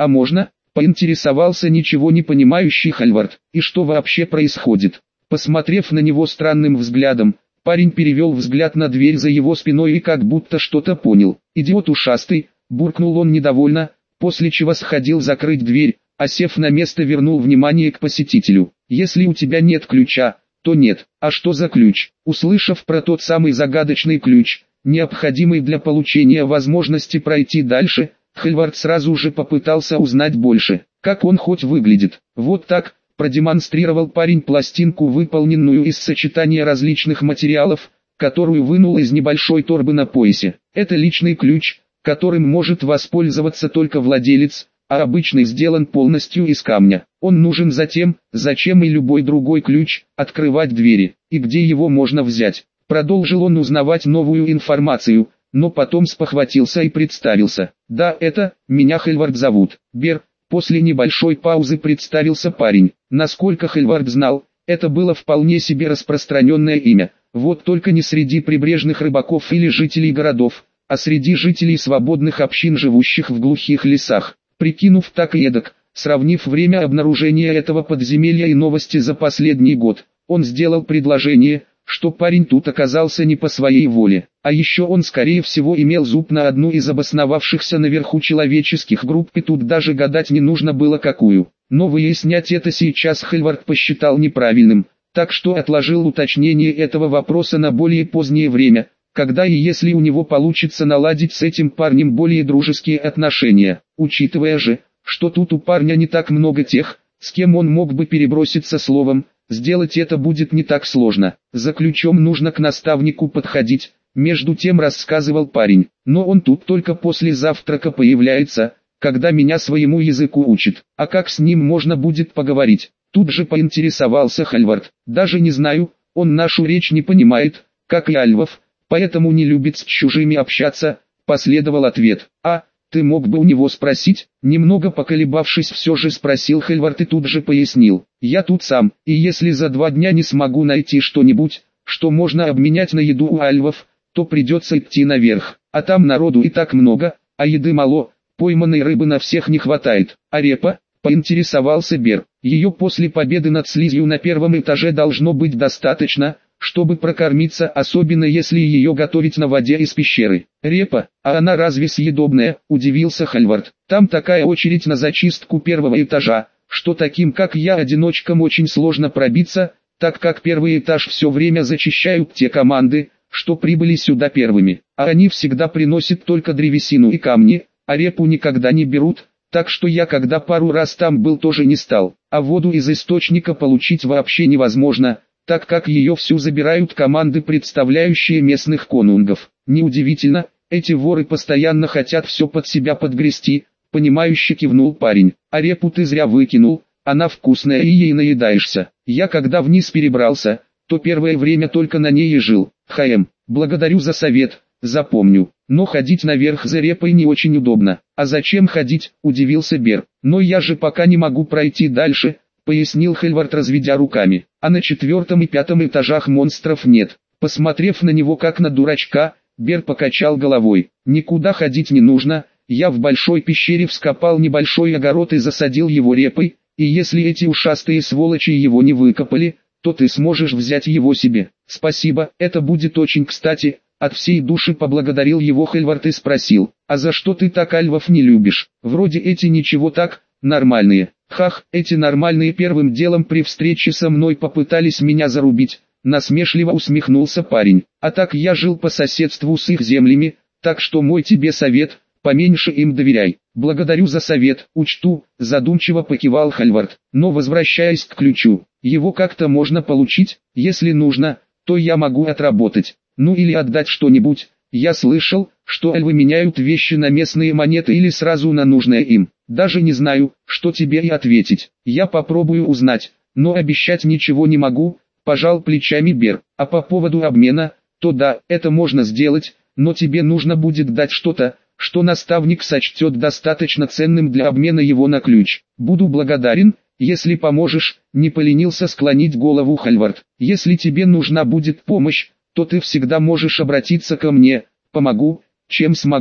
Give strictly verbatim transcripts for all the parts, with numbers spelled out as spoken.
А можно? Поинтересовался ничего не понимающий Хальвард. И что вообще происходит? Посмотрев на него странным взглядом, парень перевел взгляд на дверь за его спиной и как будто что-то понял. «Идиот ушастый», буркнул он недовольно, после чего сходил закрыть дверь, а сев на место вернул внимание к посетителю. «Если у тебя нет ключа, то нет. А что за ключ?» Услышав про тот самый загадочный ключ, необходимый для получения возможности пройти дальше, Хальвард сразу же попытался узнать больше. Как он хоть выглядит? Вот так, продемонстрировал парень пластинку, выполненную из сочетания различных материалов, которую вынул из небольшой торбы на поясе. Это личный ключ, которым может воспользоваться только владелец, а обычный сделан полностью из камня. Он нужен затем, зачем и любой другой ключ, открывать двери. И где его можно взять? Продолжил он узнавать новую информацию, но потом спохватился и представился. «Да, это, меня Хальвард зовут, Бер». После небольшой паузы представился парень. Насколько Хальвард знал, это было вполне себе распространенное имя. Вот только не среди прибрежных рыбаков или жителей городов, а среди жителей свободных общин, живущих в глухих лесах. Прикинув так и эдак, сравнив время обнаружения этого подземелья и новости за последний год, он сделал предложение, что парень тут оказался не по своей воле. А еще он скорее всего имел зуб на одну из обосновавшихся наверху человеческих групп, и тут даже гадать не нужно было какую. Но выяснять это сейчас Хальвард посчитал неправильным, так что отложил уточнение этого вопроса на более позднее время, когда и если у него получится наладить с этим парнем более дружеские отношения. Учитывая же, что тут у парня не так много тех, с кем он мог бы переброситься словом, сделать это будет не так сложно. За ключом нужно к наставнику подходить, между тем рассказывал парень. Но он тут только после завтрака появляется, когда меня своему языку учит. А как с ним можно будет поговорить? Тут же поинтересовался Хальвард. Даже не знаю, он нашу речь не понимает, как и альвов, поэтому не любит с чужими общаться, последовал ответ. А, ты мог бы у него спросить? Немного поколебавшись, все же спросил Хальвард и тут же пояснил. Я тут сам, и если за два дня не смогу найти что-нибудь, что можно обменять на еду у альвов, то придется идти наверх. А там народу и так много, а еды мало, пойманной рыбы на всех не хватает. А репа? Поинтересовался Бер. Ее после победы над слизью на первом этаже должно быть достаточно, чтобы прокормиться, особенно если ее готовить на воде из пещеры. Репа, а она разве съедобная? Удивился Хальвард. Там такая очередь на зачистку первого этажа, что таким как я одиночкам очень сложно пробиться, так как первый этаж все время зачищают те команды, что прибыли сюда первыми. А они всегда приносят только древесину и камни, а репу никогда не берут, так что я когда пару раз там был тоже не стал. А воду из источника получить вообще невозможно, так как ее всю забирают команды, представляющие местных конунгов. Неудивительно, эти воры постоянно хотят все под себя подгрести, понимающе кивнул парень. А репу ты зря выкинул, она вкусная и ей наедаешься. Я когда вниз перебрался, то первое время только на ней и жил. Хаем, благодарю за совет, запомню. Но ходить наверх за репой не очень удобно. А зачем ходить, удивился Бер. Но я же пока не могу пройти дальше, пояснил Хальвард, разведя руками. А на четвертом и пятом этажах монстров нет. Посмотрев на него как на дурачка, Бер покачал головой. Никуда ходить не нужно, я в большой пещере вскопал небольшой огород и засадил его репой, и если эти ушастые сволочи его не выкопали, то ты сможешь взять его себе. Спасибо, это будет очень кстати. От всей души поблагодарил его Хальвард и спросил, а за что ты так альвов не любишь? Вроде эти ничего так, нормальные. Хах, эти нормальные первым делом при встрече со мной попытались меня зарубить, насмешливо усмехнулся парень. А так я жил по соседству с их землями, так что мой тебе совет, поменьше им доверяй. Благодарю за совет, учту, задумчиво покивал Хальвард. Но возвращаясь к ключу, его как-то можно получить, если нужно, то я могу отработать. Ну или отдать что-нибудь. Я слышал, что альвы меняют вещи на местные монеты или сразу на нужное им. Даже не знаю, что тебе и ответить. Я попробую узнать, но обещать ничего не могу, пожал плечами Бер. А по поводу обмена, то да, это можно сделать, но тебе нужно будет дать что-то, что наставник сочтет достаточно ценным для обмена его на ключ. Буду благодарен, если поможешь, не поленился склонить голову Хальвард. Если тебе нужна будет помощь, то ты всегда можешь обратиться ко мне, помогу, чем смогу.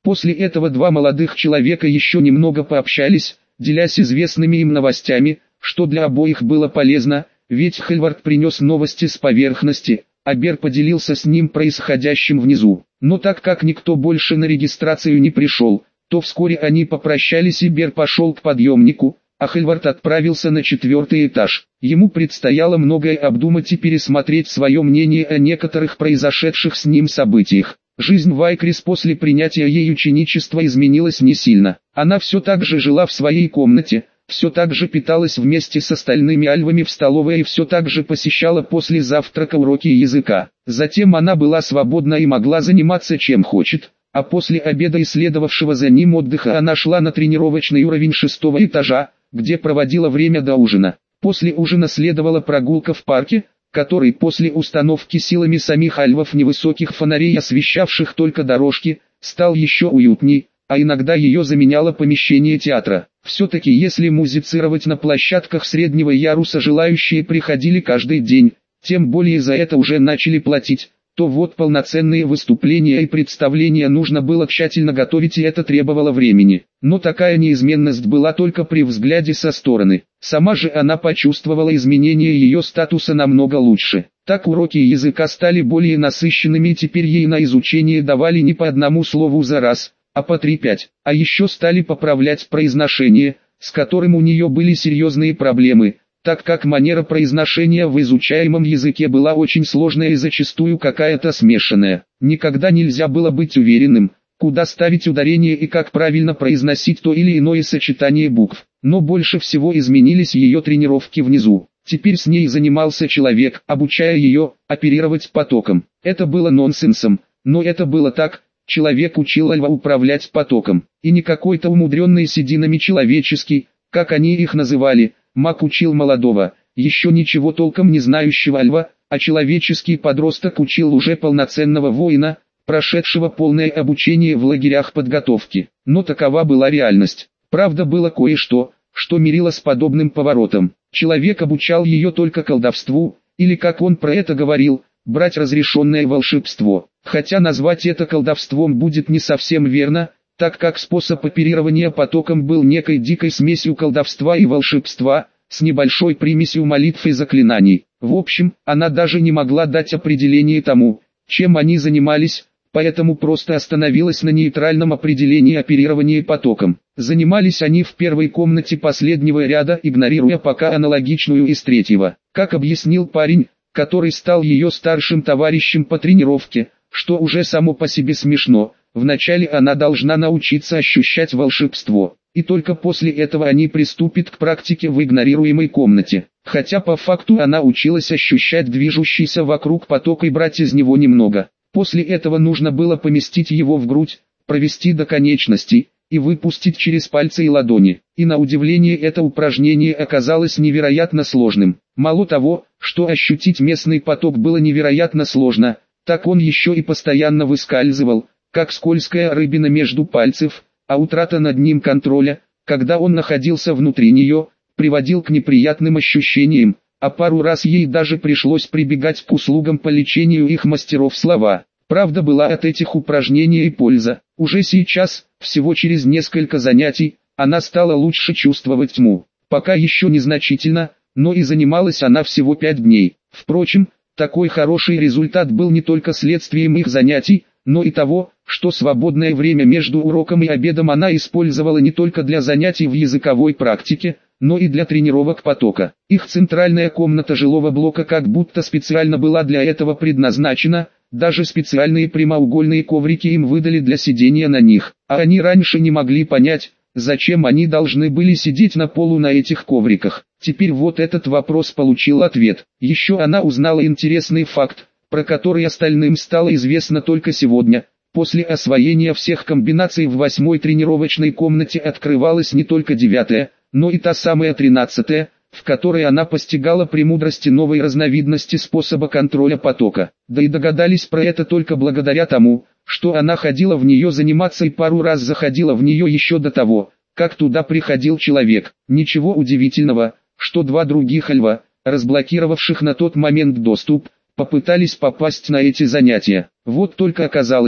После этого два молодых человека еще немного пообщались, делясь известными им новостями, что для обоих было полезно, ведь Хальвард принес новости с поверхности, а Бер поделился с ним происходящим внизу. Но так как никто больше на регистрацию не пришел, то вскоре они попрощались и Бер пошел к подъемнику, а Хальвард отправился на четвертый этаж. Ему предстояло многое обдумать и пересмотреть свое мнение о некоторых произошедших с ним событиях. Жизнь Вайкрис после принятия ей ученичества изменилась не сильно. Она все так же жила в своей комнате, все так же питалась вместе с остальными альвами в столовой и все так же посещала после завтрака уроки языка. Затем она была свободна и могла заниматься чем хочет, а после обеда и следовавшего за ним отдыха она шла на тренировочный уровень шестого этажа, где проводила время до ужина. После ужина следовала прогулка в парке, который после установки силами самих альвов невысоких фонарей, освещавших только дорожки, стал еще уютней, а иногда ее заменяло помещение театра. Все-таки если музицировать на площадках среднего яруса желающие приходили каждый день, тем более за это уже начали платить, то вот полноценные выступления и представления нужно было тщательно готовить, и это требовало времени. Но такая неизменность была только при взгляде со стороны. Сама же она почувствовала изменение ее статуса намного лучше. Так уроки языка стали более насыщенными, и теперь ей на изучение давали не по одному слову за раз, а по три-пять. А еще стали поправлять произношение, с которым у нее были серьезные проблемы, так как манера произношения в изучаемом языке была очень сложная и зачастую какая-то смешанная. Никогда нельзя было быть уверенным, куда ставить ударение и как правильно произносить то или иное сочетание букв. Но больше всего изменились ее тренировки внизу. Теперь с ней занимался человек, обучая ее оперировать потоком. Это было нонсенсом, но это было так. Человек учил альва управлять потоком, и не какой-то умудренный сединами человеческий, как они их называли. Маг учил молодого, еще ничего толком не знающего альва, а человеческий подросток учил уже полноценного воина, прошедшего полное обучение в лагерях подготовки. Но такова была реальность. Правда, было кое-что, что мирило с подобным поворотом. Человек обучал ее только колдовству, или как он про это говорил, брать разрешенное волшебство. Хотя назвать это колдовством будет не совсем верно, так как способ оперирования потоком был некой дикой смесью колдовства и волшебства, с небольшой примесью молитв и заклинаний. В общем, она даже не могла дать определение тому, чем они занимались, поэтому просто остановилась на нейтральном определении оперирования потоком. Занимались они в первой комнате последнего ряда, игнорируя пока аналогичную из третьего. Как объяснил парень, который стал ее старшим товарищем по тренировке, что уже само по себе смешно. Вначале она должна научиться ощущать волшебство, и только после этого они приступят к практике в игнорируемой комнате. Хотя по факту она училась ощущать движущийся вокруг поток и брать из него немного. После этого нужно было поместить его в грудь, провести до конечностей, и выпустить через пальцы и ладони. И на удивление это упражнение оказалось невероятно сложным. Мало того, что ощутить местный поток было невероятно сложно, так он еще и постоянно выскальзывал, как скользкая рыбина между пальцев, а утрата над ним контроля, когда он находился внутри нее, приводил к неприятным ощущениям, а пару раз ей даже пришлось прибегать к услугам по лечению их мастеров слова. Правда, была от этих упражнений и польза. Уже сейчас, всего через несколько занятий, она стала лучше чувствовать тьму. Пока еще незначительно, но и занималась она всего пять дней. Впрочем, такой хороший результат был не только следствием их занятий, но и того, что свободное время между уроком и обедом она использовала не только для занятий в языковой практике, но и для тренировок потока. Их центральная комната жилого блока как будто специально была для этого предназначена, даже специальные прямоугольные коврики им выдали для сидения на них. А они раньше не могли понять, зачем они должны были сидеть на полу на этих ковриках. Теперь вот этот вопрос получил ответ. Еще она узнала интересный факт, про который остальным стало известно только сегодня. После освоения всех комбинаций в восьмой тренировочной комнате открывалась не только девятая, но и та самая тринадцатая, в которой она постигала премудрости новой разновидности способа контроля потока. Да и догадались про это только благодаря тому, что она ходила в нее заниматься и пару раз заходила в нее еще до того, как туда приходил человек. Ничего удивительного, что два других альва, разблокировавших на тот момент доступ, попытались попасть на эти занятия. Вот только оказалось,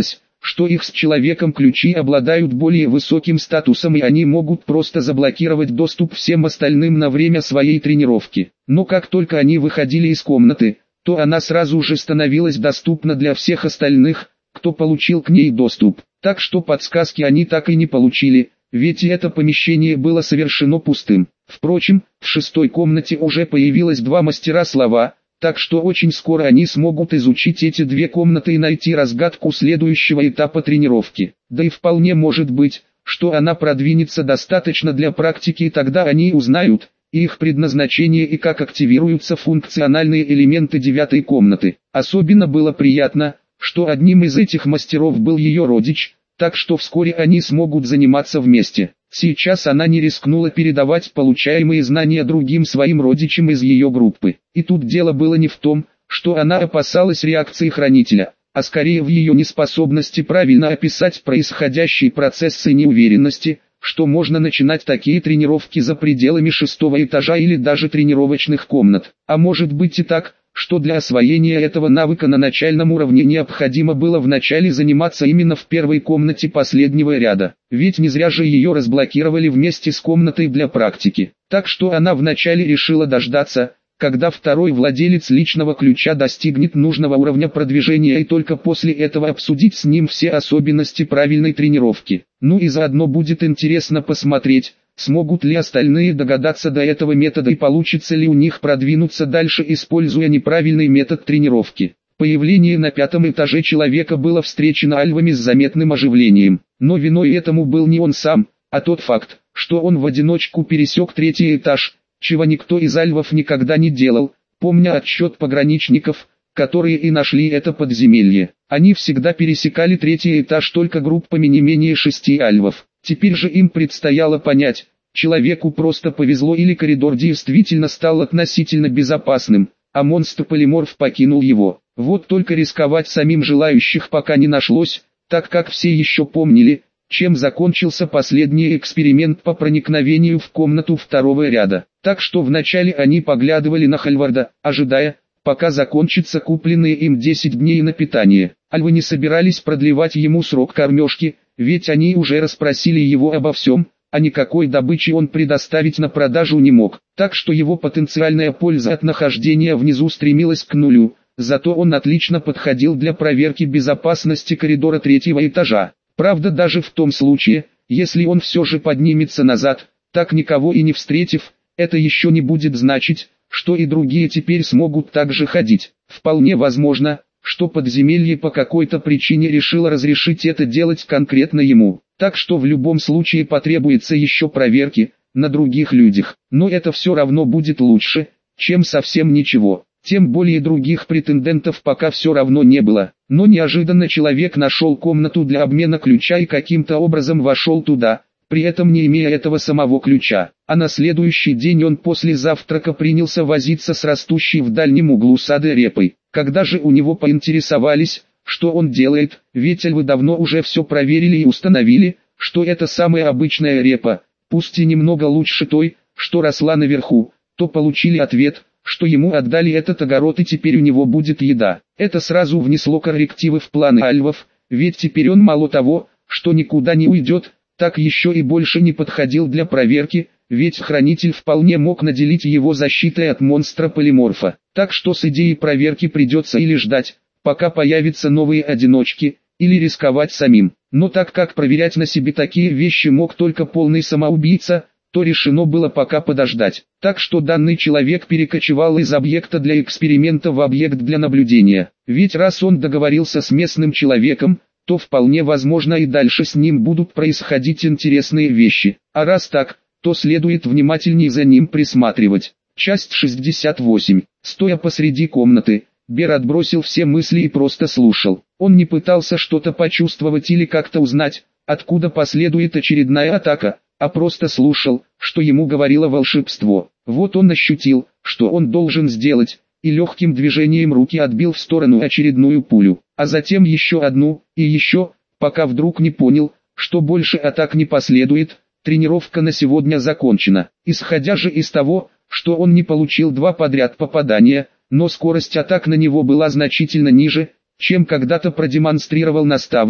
что их с человеком ключи обладают более высоким статусом и они могут просто заблокировать доступ всем остальным на время своей тренировки. Но как только они выходили из комнаты, то она сразу же становилась доступна для всех остальных, кто получил к ней доступ. Так что подсказки они так и не получили, ведь и это помещение было совершенно пустым. Впрочем, в шестой комнате уже появилось два мастера слова, так что очень скоро они смогут изучить эти две комнаты и найти разгадку следующего этапа тренировки. Да и вполне может быть, что она продвинется достаточно для практики и тогда они узнают их предназначение и как активируются функциональные элементы девятой комнаты. Особенно было приятно, что одним из этих мастеров был ее родич, так что вскоре они смогут заниматься вместе. Сейчас она не рискнула передавать получаемые знания другим своим родичам из ее группы. И тут дело было не в том, что она опасалась реакции хранителя, а скорее в ее неспособности правильно описать происходящие процессы неуверенности, что можно начинать такие тренировки за пределами шестого этажа или даже тренировочных комнат. А может быть и так, что для освоения этого навыка на начальном уровне необходимо было вначале заниматься именно в первой комнате последнего ряда. Ведь не зря же ее разблокировали вместе с комнатой для практики. Так что она вначале решила дождаться, когда второй владелец личного ключа достигнет нужного уровня продвижения и только после этого обсудить с ним все особенности правильной тренировки. Ну и заодно будет интересно посмотреть, смогут ли остальные догадаться до этого метода и получится ли у них продвинуться дальше, используя неправильный метод тренировки. Появление на пятом этаже человека было встречено альвами с заметным оживлением, но виной этому был не он сам, а тот факт, что он в одиночку пересек третий этаж, чего никто из альвов никогда не делал, помня отсчет пограничников, которые и нашли это подземелье. Они всегда пересекали третий этаж только группами не менее шести альвов. Теперь же им предстояло понять, человеку просто повезло или коридор действительно стал относительно безопасным, а монстр-полиморф покинул его. Вот только рисковать самим желающих пока не нашлось, так как все еще помнили, чем закончился последний эксперимент по проникновению в комнату второго ряда. Так что вначале они поглядывали на Хальварда, ожидая, пока закончатся купленные им десять дней на питание. Альвы не собирались продлевать ему срок кормежки, ведь они уже расспросили его обо всем, а никакой добычи он предоставить на продажу не мог. Так что его потенциальная польза от нахождения внизу стремилась к нулю, зато он отлично подходил для проверки безопасности коридора третьего этажа. Правда, даже в том случае, если он все же поднимется назад, так никого и не встретив, это еще не будет значить, что и другие теперь смогут так же ходить. Вполне возможно, что подземелье по какой-то причине решило разрешить это делать конкретно ему. Так что в любом случае потребуется еще проверки на других людях. Но это все равно будет лучше, чем совсем ничего. Тем более других претендентов пока все равно не было. Но неожиданно человек нашел комнату для обмена ключа и каким-то образом вошел туда, при этом не имея этого самого ключа. А на следующий день он после завтрака принялся возиться с растущей в дальнем углу сада репой. Когда же у него поинтересовались, что он делает, ведь альвы давно уже все проверили и установили, что это самая обычная репа, пусть и немного лучше той, что росла наверху, то получили ответ, что ему отдали этот огород и теперь у него будет еда. Это сразу внесло коррективы в планы альвов, ведь теперь он мало того, что никуда не уйдет, так еще и больше не подходил для проверки, ведь хранитель вполне мог наделить его защитой от монстра-полиморфа. Так что с идеей проверки придется или ждать, пока появятся новые одиночки, или рисковать самим. Но так как проверять на себе такие вещи мог только полный самоубийца, то решено было пока подождать. Так что данный человек перекочевал из объекта для эксперимента в объект для наблюдения. Ведь раз он договорился с местным человеком, то вполне возможно и дальше с ним будут происходить интересные вещи. А раз так, то следует внимательней за ним присматривать. Часть шестьдесят восемь. Стоя посреди комнаты, Бер отбросил все мысли и просто слушал. Он не пытался что-то почувствовать или как-то узнать, откуда последует очередная атака, а просто слушал, что ему говорило волшебство. Вот он ощутил, что он должен сделать, и легким движением руки отбил в сторону очередную пулю, а затем еще одну, и еще, пока вдруг не понял, что больше атак не последует. Тренировка на сегодня закончена. Исходя же из того, что он не получил два подряд попадания, но скорость атак на него была значительно ниже, чем когда-то продемонстрировал наставник,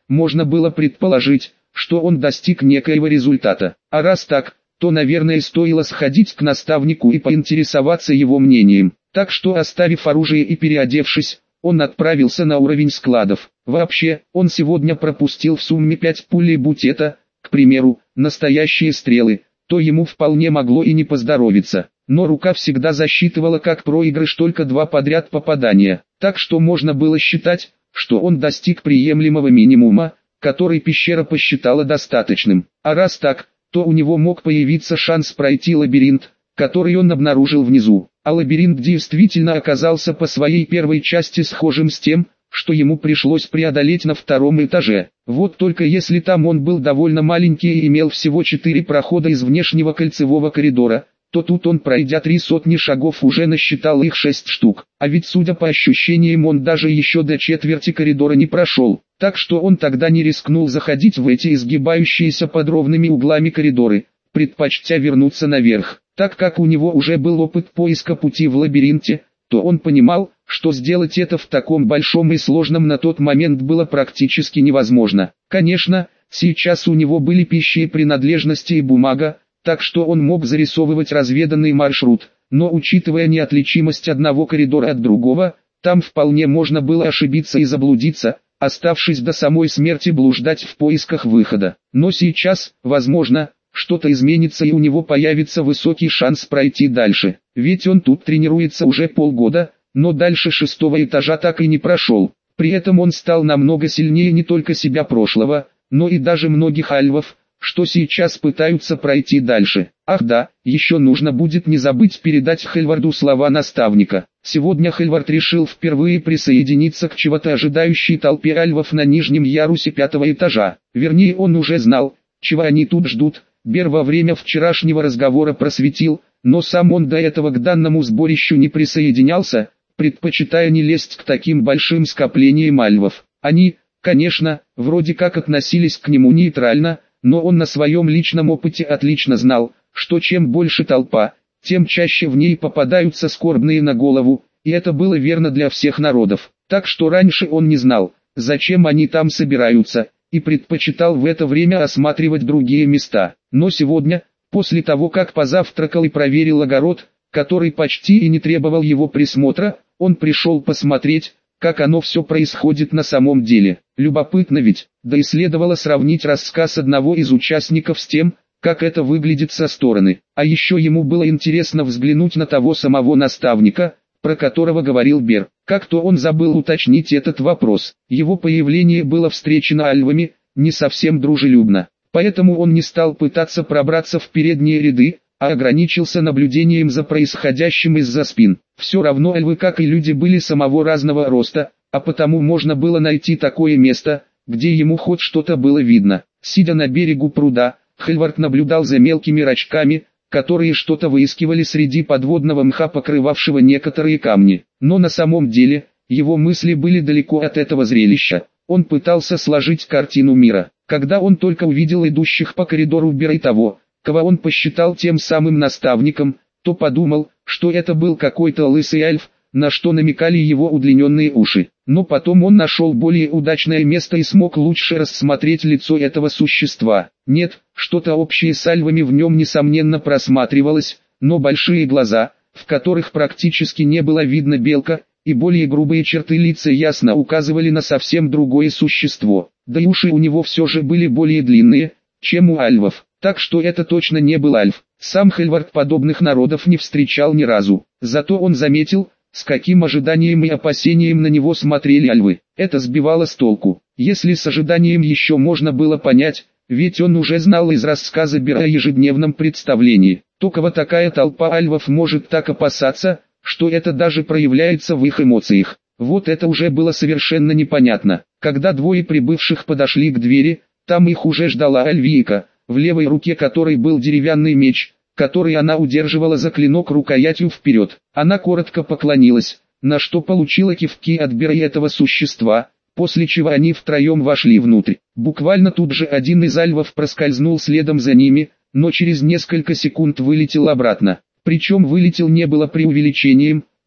можно было предположить, что он достиг некоего результата. А раз так, то, наверное, стоило сходить к наставнику и поинтересоваться его мнением. Так что, оставив оружие и переодевшись, он отправился на уровень складов. Вообще, он сегодня пропустил в сумме пять пуль, и будь это, к примеру, настоящие стрелы, то ему вполне могло и не поздоровиться. Но рука всегда засчитывала как проигрыш только два подряд попадания. Так что можно было считать, что он достиг приемлемого минимума, который пещера посчитала достаточным. А раз так, то у него мог появиться шанс пройти лабиринт, который он обнаружил внизу. А лабиринт действительно оказался по своей первой части схожим с тем, что ему пришлось преодолеть на втором этаже. Вот только если там он был довольно маленький и имел всего четыре прохода из внешнего кольцевого коридора, то тут он, пройдя три сотни шагов, уже насчитал их шесть штук. А ведь, судя по ощущениям, он даже еще до четверти коридора не прошел. Так что он тогда не рискнул заходить в эти изгибающиеся под ровными углами коридоры, предпочтя вернуться наверх. Так как у него уже был опыт поиска пути в лабиринте, то он понимал, что сделать это в таком большом и сложном на тот момент было практически невозможно. Конечно, сейчас у него были пища и принадлежности и бумага, так что он мог зарисовывать разведанный маршрут, но учитывая неотличимость одного коридора от другого, там вполне можно было ошибиться и заблудиться, оставшись до самой смерти блуждать в поисках выхода. Но сейчас, возможно, что-то изменится и у него появится высокий шанс пройти дальше. Ведь он тут тренируется уже полгода, но дальше шестого этажа так и не прошел. При этом он стал намного сильнее не только себя прошлого, но и даже многих альвов, что сейчас пытаются пройти дальше. Ах да, еще нужно будет не забыть передать Хельварду слова наставника. Сегодня Хельвард решил впервые присоединиться к чего-то ожидающей толпе альвов на нижнем ярусе пятого этажа. Вернее, он уже знал, чего они тут ждут. Бер во время вчерашнего разговора просветил, но сам он до этого к данному сборищу не присоединялся, предпочитая не лезть к таким большим скоплениям альвов. Они, конечно, вроде как относились к нему нейтрально, но он на своем личном опыте отлично знал, что чем больше толпа, тем чаще в ней попадаются скорбные на голову, и это было верно для всех народов. Так что раньше он не знал, зачем они там собираются, и предпочитал в это время осматривать другие места. Но сегодня, после того как позавтракал и проверил огород, который почти и не требовал его присмотра, он пришел посмотреть, как оно все происходит на самом деле. Любопытно ведь, да и следовало сравнить рассказ одного из участников с тем, как это выглядит со стороны. А еще ему было интересно взглянуть на того самого наставника, про которого говорил Бер. Как-то он забыл уточнить этот вопрос. Его появление было встречено альвами не совсем дружелюбно. Поэтому он не стал пытаться пробраться в передние ряды, а ограничился наблюдением за происходящим из-за спин. Все равно альвы, как и люди, были самого разного роста, а потому можно было найти такое место, где ему хоть что-то было видно. Сидя на берегу пруда, Хельвард наблюдал за мелкими рачками, которые что-то выискивали среди подводного мха, покрывавшего некоторые камни. Но на самом деле, его мысли были далеко от этого зрелища. Он пытался сложить картину мира. Когда он только увидел идущих по коридору Бера и того, кого он посчитал тем самым наставником, то подумал, что это был какой-то лысый альф, на что намекали его удлиненные уши. Но потом он нашел более удачное место и смог лучше рассмотреть лицо этого существа. Нет, что-то общее с альвами в нем несомненно просматривалось, но большие глаза, в которых практически не было видно белка, и более грубые черты лица ясно указывали на совсем другое существо. Да и уши у него все же были более длинные, чем у альвов. Так что это точно не был альф. Сам Хельвард подобных народов не встречал ни разу. Зато он заметил, с каким ожиданием и опасением на него смотрели альвы. Это сбивало с толку. Если с ожиданием еще можно было понять, ведь он уже знал из рассказа Бера о ежедневном представлении, то кого такая толпа альвов может так опасаться, что это даже проявляется в их эмоциях. Вот это уже было совершенно непонятно. Когда двое прибывших подошли к двери, там их уже ждала Альвийка, в левой руке которой был деревянный меч, который она удерживала за клинок рукоятью вперед. Она коротко поклонилась, на что получила кивки от Бера и этого существа, после чего они втроем вошли внутрь. Буквально тут же один из альвов проскользнул следом за ними, но через несколько секунд вылетел обратно. Причем вылетел не было преувеличением,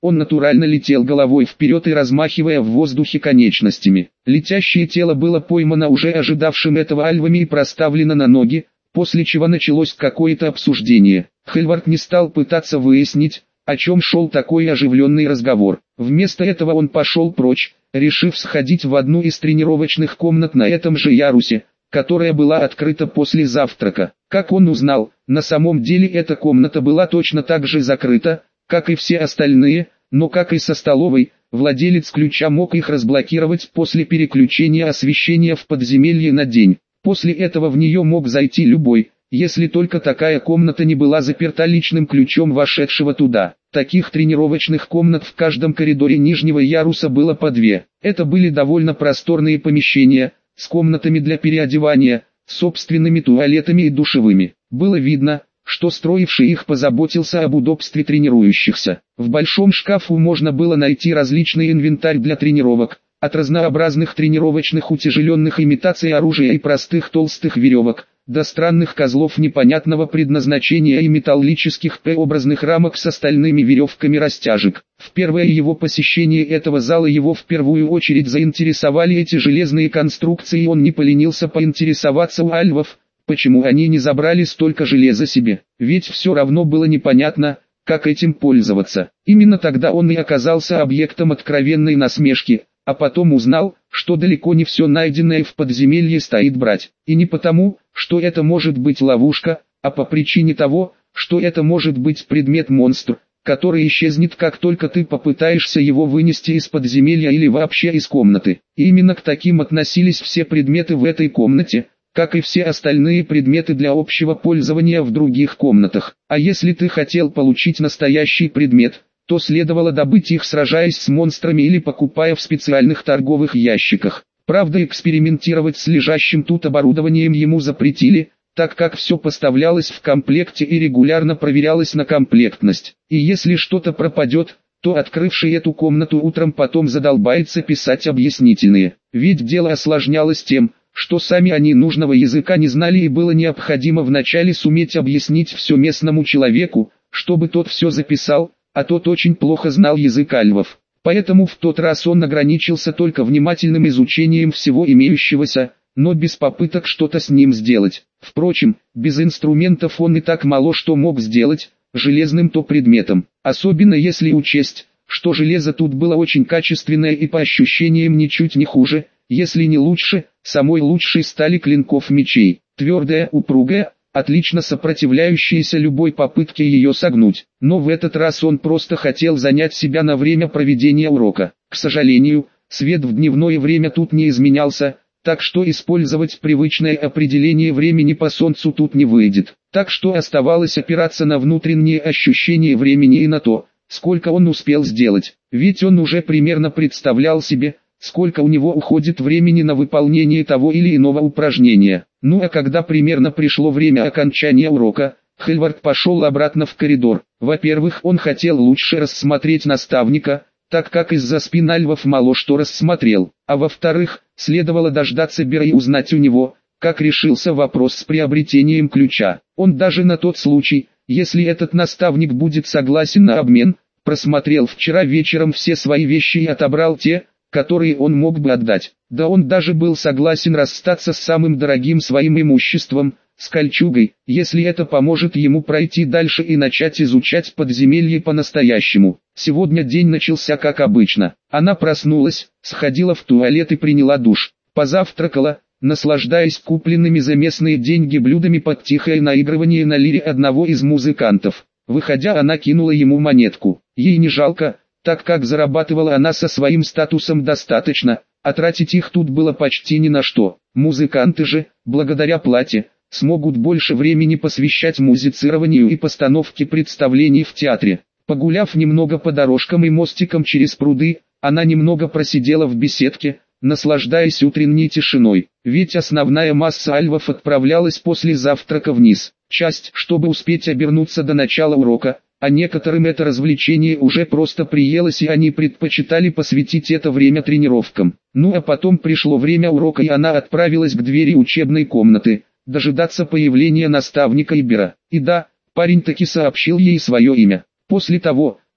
Он натурально летел головой вперед и размахивая в воздухе конечностями. Летящее тело было поймано уже ожидавшим этого альвами и проставлено на ноги, после чего началось какое-то обсуждение. Хальвард не стал пытаться выяснить, о чем шел такой оживленный разговор. Вместо этого он пошел прочь, решив сходить в одну из тренировочных комнат на этом же ярусе, которая была открыта после завтрака. Как он узнал, на самом деле эта комната была точно так же закрыта, как и все остальные, но как и со столовой, владелец ключа мог их разблокировать после переключения освещения в подземелье на день. После этого в нее мог зайти любой, если только такая комната не была заперта личным ключом вошедшего туда. Таких тренировочных комнат в каждом коридоре нижнего яруса было по две. Это были довольно просторные помещения, с комнатами для переодевания, собственными туалетами и душевыми. Было видно, что строивший их позаботился об удобстве тренирующихся. В большом шкафу можно было найти различный инвентарь для тренировок, от разнообразных тренировочных утяжеленных имитаций оружия и простых толстых веревок, до странных козлов непонятного предназначения и металлических П-образных рамок с остальными веревками растяжек. В первое его посещение этого зала его в первую очередь заинтересовали эти железные конструкции, и он не поленился поинтересоваться у альвов, почему они не забрали столько железа себе, ведь все равно было непонятно, как этим пользоваться. Именно тогда он и оказался объектом откровенной насмешки, а потом узнал, что далеко не все найденное в подземелье стоит брать. И не потому, что это может быть ловушка, а по причине того, что это может быть предмет-монстр, который исчезнет, как только ты попытаешься его вынести из подземелья или вообще из комнаты. И именно к таким относились все предметы в этой комнате, как и все остальные предметы для общего пользования в других комнатах. А если ты хотел получить настоящий предмет, то следовало добыть их, сражаясь с монстрами или покупая в специальных торговых ящиках. Правда, экспериментировать с лежащим тут оборудованием ему запретили, так как все поставлялось в комплекте и регулярно проверялось на комплектность. И если что-то пропадет, то открывший эту комнату утром потом задолбается писать объяснительные. Ведь дело осложнялось тем, что сами они нужного языка не знали, и было необходимо вначале суметь объяснить все местному человеку, чтобы тот все записал, а тот очень плохо знал язык альвов. Поэтому в тот раз он ограничился только внимательным изучением всего имеющегося, но без попыток что-то с ним сделать. Впрочем, без инструментов он и так мало что мог сделать, железным то предметом. Особенно если учесть, что железо тут было очень качественное и по ощущениям ничуть не хуже, если не лучше, самой лучшей стали клинков мечей. Твердая, упругая, отлично сопротивляющаяся любой попытке ее согнуть. Но в этот раз он просто хотел занять себя на время проведения урока. К сожалению, свет в дневное время тут не изменялся, так что использовать привычное определение времени по солнцу тут не выйдет. Так что оставалось опираться на внутренние ощущения времени и на то, сколько он успел сделать. Ведь он уже примерно представлял себе, сколько у него уходит времени на выполнение того или иного упражнения. Ну а когда примерно пришло время окончания урока, Хальвард пошел обратно в коридор. Во-первых, он хотел лучше рассмотреть наставника, так как из-за спин альвов мало что рассмотрел. А во-вторых, следовало дождаться Бера и узнать у него, как решился вопрос с приобретением ключа. Он даже на тот случай, если этот наставник будет согласен на обмен, просмотрел вчера вечером все свои вещи и отобрал те, которые он мог бы отдать. Да он даже был согласен расстаться с самым дорогим своим имуществом, с кольчугой, если это поможет ему пройти дальше и начать изучать подземелье по-настоящему. Сегодня день начался как обычно. Она проснулась, сходила в туалет и приняла душ. Позавтракала, наслаждаясь купленными за местные деньги блюдами под тихое наигрывание на лире одного из музыкантов. Выходя, она кинула ему монетку. Ей не жалко, так как зарабатывала она со своим статусом достаточно, а тратить их тут было почти ни на что. Музыканты же, благодаря плате, смогут больше времени посвящать музицированию и постановке представлений в театре. Погуляв немного по дорожкам и мостикам через пруды, она немного просидела в беседке, наслаждаясь утренней тишиной. Ведь основная масса альвов отправлялась после завтрака вниз. Часть, чтобы успеть обернуться до начала урока, а некоторым это развлечение уже просто приелось, и они предпочитали посвятить это время тренировкам. Ну а потом пришло время урока, и она отправилась к двери учебной комнаты, дожидаться появления наставника Ибера. И да, парень таки сообщил ей свое имя. После того,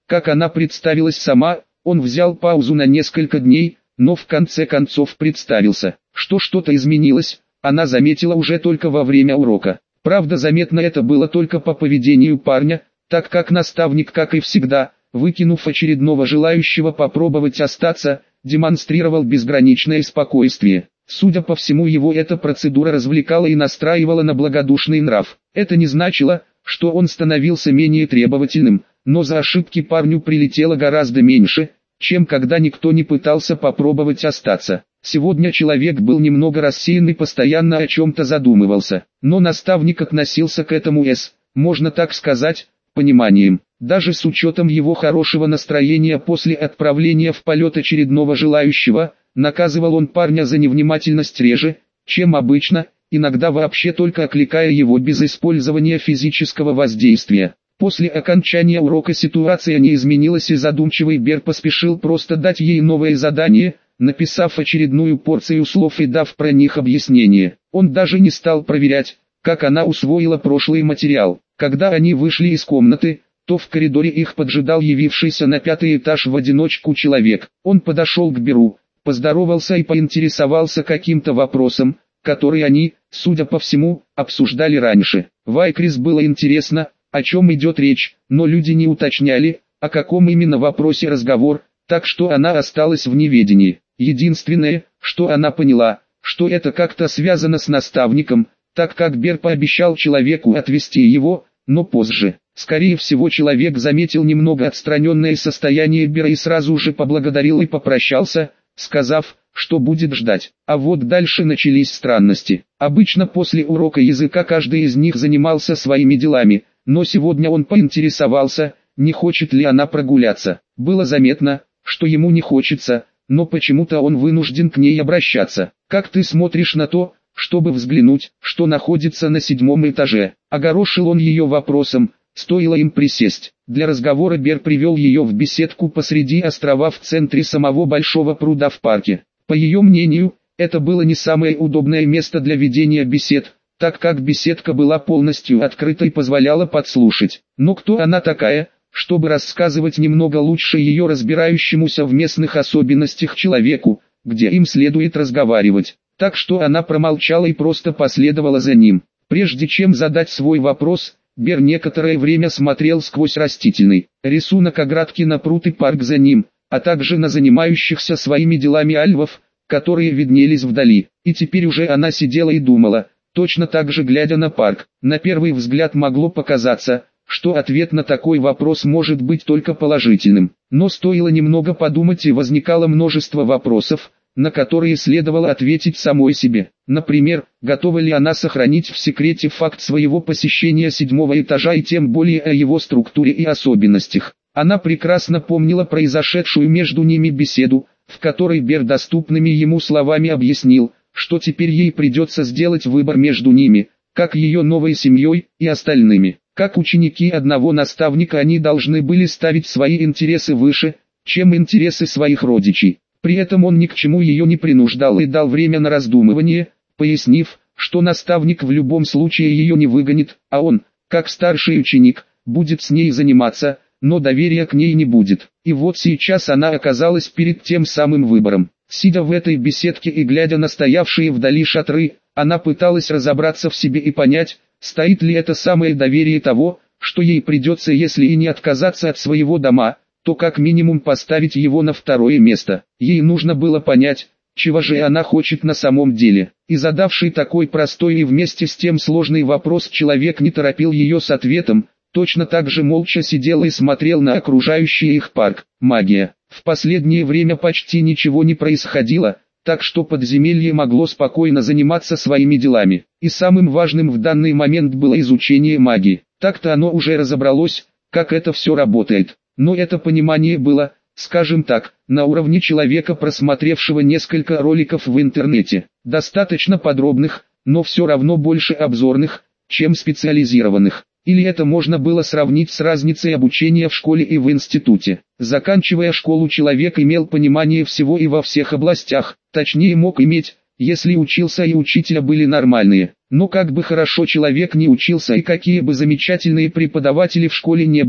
как она представилась сама. Он взял паузу на несколько дней, но в конце концов представился. Что что-то изменилось, она заметила уже только во время урока. Правда, заметно это было только по поведению парня, так как наставник, как и всегда, выкинув очередного желающего попробовать остаться, демонстрировал безграничное спокойствие. Судя по всему, его эта процедура развлекала и настраивала на благодушный нрав. Это не значило, что он становился менее требовательным, но за ошибки парню прилетело гораздо меньше, чем когда никто не пытался попробовать остаться. Сегодня человек был немного рассеян и постоянно о чем-то задумывался, но наставник относился к этому с, можно так сказать, пониманием. Даже с учетом его хорошего настроения после отправления в полет очередного желающего, наказывал он парня за невнимательность реже, чем обычно, иногда вообще только окликая его без использования физического воздействия. После окончания урока ситуация не изменилась, и задумчивый Бер поспешил просто дать ей новое задание, написав очередную порцию слов и дав про них объяснение. Он даже не стал проверять, как она усвоила прошлый материал. Когда они вышли из комнаты, то в коридоре их поджидал явившийся на пятый этаж в одиночку человек. Он подошел к Беру, поздоровался и поинтересовался каким-то вопросом, который они, судя по всему, обсуждали раньше. Вайкрис было интересно, о чем идет речь, но люди не уточняли, о каком именно вопросе разговор, так что она осталась в неведении. Единственное, что она поняла, что это как-то связано с наставником, так как Бер пообещал человеку отвезти его, но позже. Скорее всего, человек заметил немного отстраненное состояние Бера и сразу же поблагодарил и попрощался, сказав, что будет ждать. А вот дальше начались странности. Обычно после урока языка каждый из них занимался своими делами, но сегодня он поинтересовался, не хочет ли она прогуляться. Было заметно, что ему не хочется, но почему-то он вынужден к ней обращаться. «Как ты смотришь на то, чтобы взглянуть, что находится на седьмом этаже?» Огорошил он ее вопросом, стоило им присесть. Для разговора Бер привел ее в беседку посреди острова в центре самого большого пруда в парке. По ее мнению, это было не самое удобное место для ведения бесед, так как беседка была полностью открыта и позволяла подслушать. Но кто она такая, чтобы рассказывать немного лучше ее разбирающемуся в местных особенностях человеку, где им следует разговаривать? Так что она промолчала и просто последовала за ним. Прежде чем задать свой вопрос, Бер некоторое время смотрел сквозь растительный рисунок оградки на пруд и парк за ним, а также на занимающихся своими делами альвов, которые виднелись вдали. И теперь уже она сидела и думала, точно так же глядя на парк. На первый взгляд могло показаться, что ответ на такой вопрос может быть только положительным. Но стоило немного подумать, и возникало множество вопросов, на которые следовало ответить самой себе. Например, готова ли она сохранить в секрете факт своего посещения седьмого этажа и тем более о его структуре и особенностях. Она прекрасно помнила произошедшую между ними беседу, в которой Бер доступными ему словами объяснил, что теперь ей придется сделать выбор между ними, как ее новой семьей и остальными. Как ученики одного наставника они должны были ставить свои интересы выше, чем интересы своих родичей. При этом он ни к чему ее не принуждал и дал время на раздумывание, пояснив, что наставник в любом случае ее не выгонит, а он, как старший ученик, будет с ней заниматься, но доверия к ней не будет. И вот сейчас она оказалась перед тем самым выбором. Сидя в этой беседке и глядя на стоявшие вдали шатры, она пыталась разобраться в себе и понять, стоит ли это самое доверие того, что ей придется, если и не отказаться от своего дома, то как минимум поставить его на второе место. Ей нужно было понять, чего же она хочет на самом деле. И задавший такой простой и вместе с тем сложный вопрос человек не торопил ее с ответом, точно так же молча сидел и смотрел на окружающий их парк. Магия. В последнее время почти ничего не происходило, так что подземелье могло спокойно заниматься своими делами. И самым важным в данный момент было изучение магии. Так-то оно уже разобралось, как это все работает. Но это понимание было, скажем так, на уровне человека, просмотревшего несколько роликов в интернете. Достаточно подробных, но все равно больше обзорных, чем специализированных. Или это можно было сравнить с разницей обучения в школе и в институте. Заканчивая школу, человек имел понимание всего и во всех областях, точнее мог иметь, если учился и учителя были нормальные. Но как бы хорошо человек не учился и какие бы замечательные преподаватели в школе не были,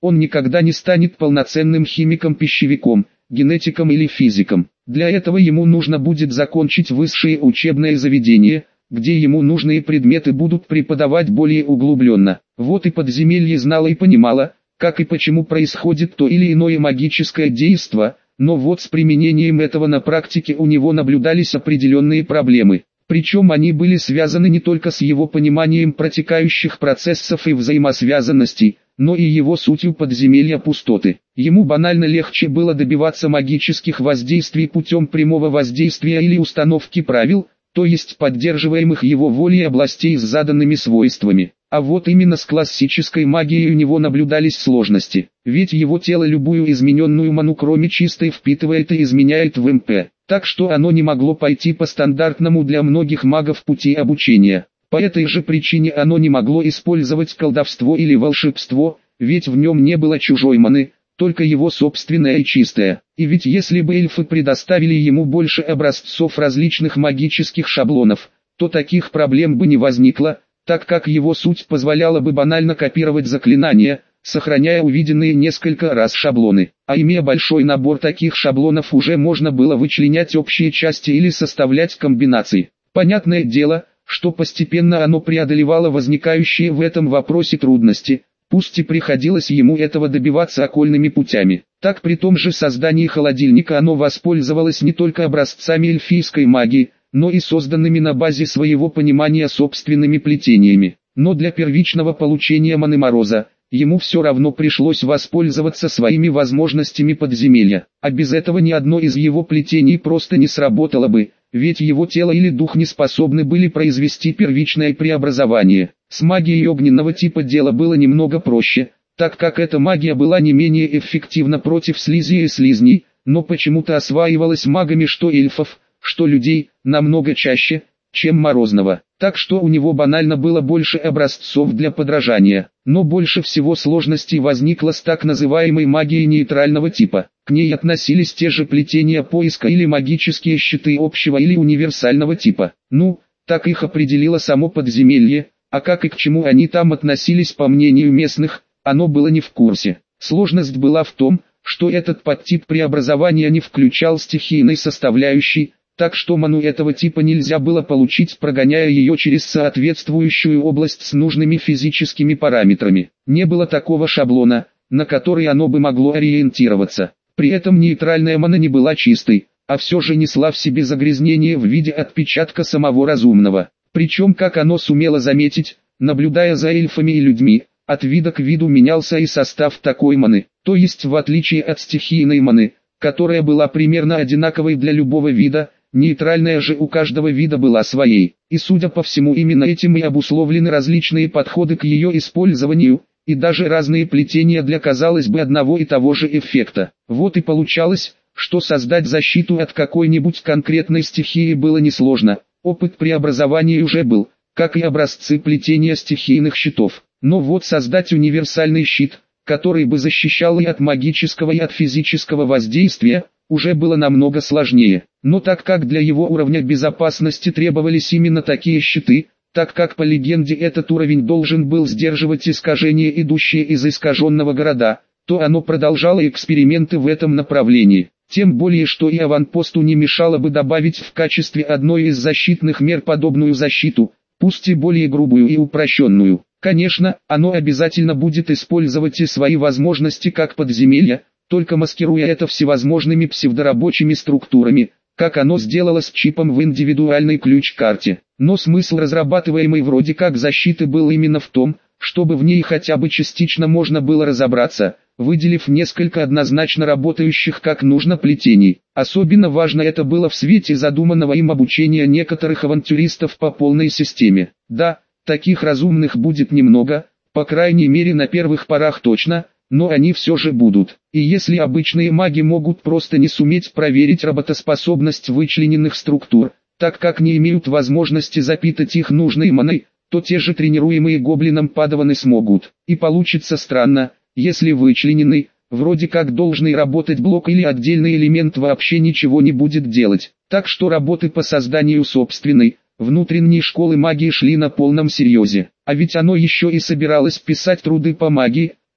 Он никогда не станет полноценным химиком-пищевиком, генетиком или физиком. Для этого ему нужно будет закончить высшее учебное заведение, где ему нужные предметы будут преподавать более углубленно. Вот и подземелье знало и понимало, как и почему происходит то или иное магическое действо, но вот с применением этого на практике у него наблюдались определенные проблемы. Причем они были связаны не только с его пониманием протекающих процессов и взаимосвязанностей, но и его сутью подземелья пустоты. Ему банально легче было добиваться магических воздействий путем прямого воздействия или установки правил, то есть поддерживаемых его волей областей с заданными свойствами. А вот именно с классической магией у него наблюдались сложности, ведь его тело любую измененную ману кроме чистой впитывает и изменяет в МП, так что оно не могло пойти по стандартному для многих магов пути обучения. По этой же причине оно не могло использовать колдовство или волшебство, ведь в нем не было чужой маны, только его собственная и чистая. И ведь если бы эльфы предоставили ему больше образцов различных магических шаблонов, то таких проблем бы не возникло, так как его суть позволяла бы банально копировать заклинания, сохраняя увиденные несколько раз шаблоны. А имея большой набор таких шаблонов, уже можно было вычленять общие части или составлять комбинации. Понятное дело, что постепенно оно преодолевало возникающие в этом вопросе трудности, пусть и приходилось ему этого добиваться окольными путями. Так при том же создании холодильника оно воспользовалось не только образцами эльфийской магии, но и созданными на базе своего понимания собственными плетениями. Но для первичного получения маны Мороза, ему все равно пришлось воспользоваться своими возможностями подземелья. А без этого ни одно из его плетений просто не сработало бы, ведь его тело или дух не способны были произвести первичное преобразование. С магией огненного типа дело было немного проще, так как эта магия была не менее эффективна против слизи и слизней, но почему-то осваивалась магами что эльфов, что людей, намного чаще, чем Морозного. Так что у него банально было больше образцов для подражания. Но больше всего сложностей возникло с так называемой магией нейтрального типа. К ней относились те же плетения поиска или магические щиты общего или универсального типа. Ну, так их определило само подземелье, а как и к чему они там относились по мнению местных, оно было не в курсе. Сложность была в том, что этот подтип преобразования не включал стихийной составляющей, так что ману этого типа нельзя было получить, прогоняя ее через соответствующую область с нужными физическими параметрами. Не было такого шаблона, на который оно бы могло ориентироваться. При этом нейтральная мана не была чистой, а все же несла в себе загрязнение в виде отпечатка самого разумного. Причем, как оно сумело заметить, наблюдая за эльфами и людьми, от вида к виду менялся и состав такой маны. То есть в отличие от стихийной маны, которая была примерно одинаковой для любого вида, нейтральная же у каждого вида была своей, и судя по всему именно этим и обусловлены различные подходы к ее использованию, и даже разные плетения для, казалось бы, одного и того же эффекта. Вот и получалось, что создать защиту от какой-нибудь конкретной стихии было несложно, опыт преобразования уже был, как и образцы плетения стихийных щитов. Но вот создать универсальный щит, который бы защищал и от магического и от физического воздействия, уже было намного сложнее. Но так как для его уровня безопасности требовались именно такие щиты, так как по легенде этот уровень должен был сдерживать искажения, идущие из искаженного города, то оно продолжало эксперименты в этом направлении. Тем более, что и аванпосту не мешало бы добавить в качестве одной из защитных мер подобную защиту, пусть и более грубую и упрощенную. Конечно, оно обязательно будет использовать и свои возможности как подземелья, только маскируя это всевозможными псевдорабочими структурами, как оно сделало с чипом в индивидуальной ключ-карте. Но смысл разрабатываемой вроде как защиты был именно в том, чтобы в ней хотя бы частично можно было разобраться, выделив несколько однозначно работающих как нужно плетений. Особенно важно это было в свете задуманного им обучения некоторых авантюристов по полной системе. Да, таких разумных будет немного, по крайней мере на первых порах точно, но они все же будут. И если обычные маги могут просто не суметь проверить работоспособность вычлененных структур, так как не имеют возможности запитать их нужной маной, то те же тренируемые гоблином падаваны смогут. И получится странно, если вычлененный, вроде как должный работать блок или отдельный элемент вообще ничего не будет делать. Так что работы по созданию собственной, внутренней школы магии шли на полном серьезе. А ведь оно еще и собиралось писать труды по магии,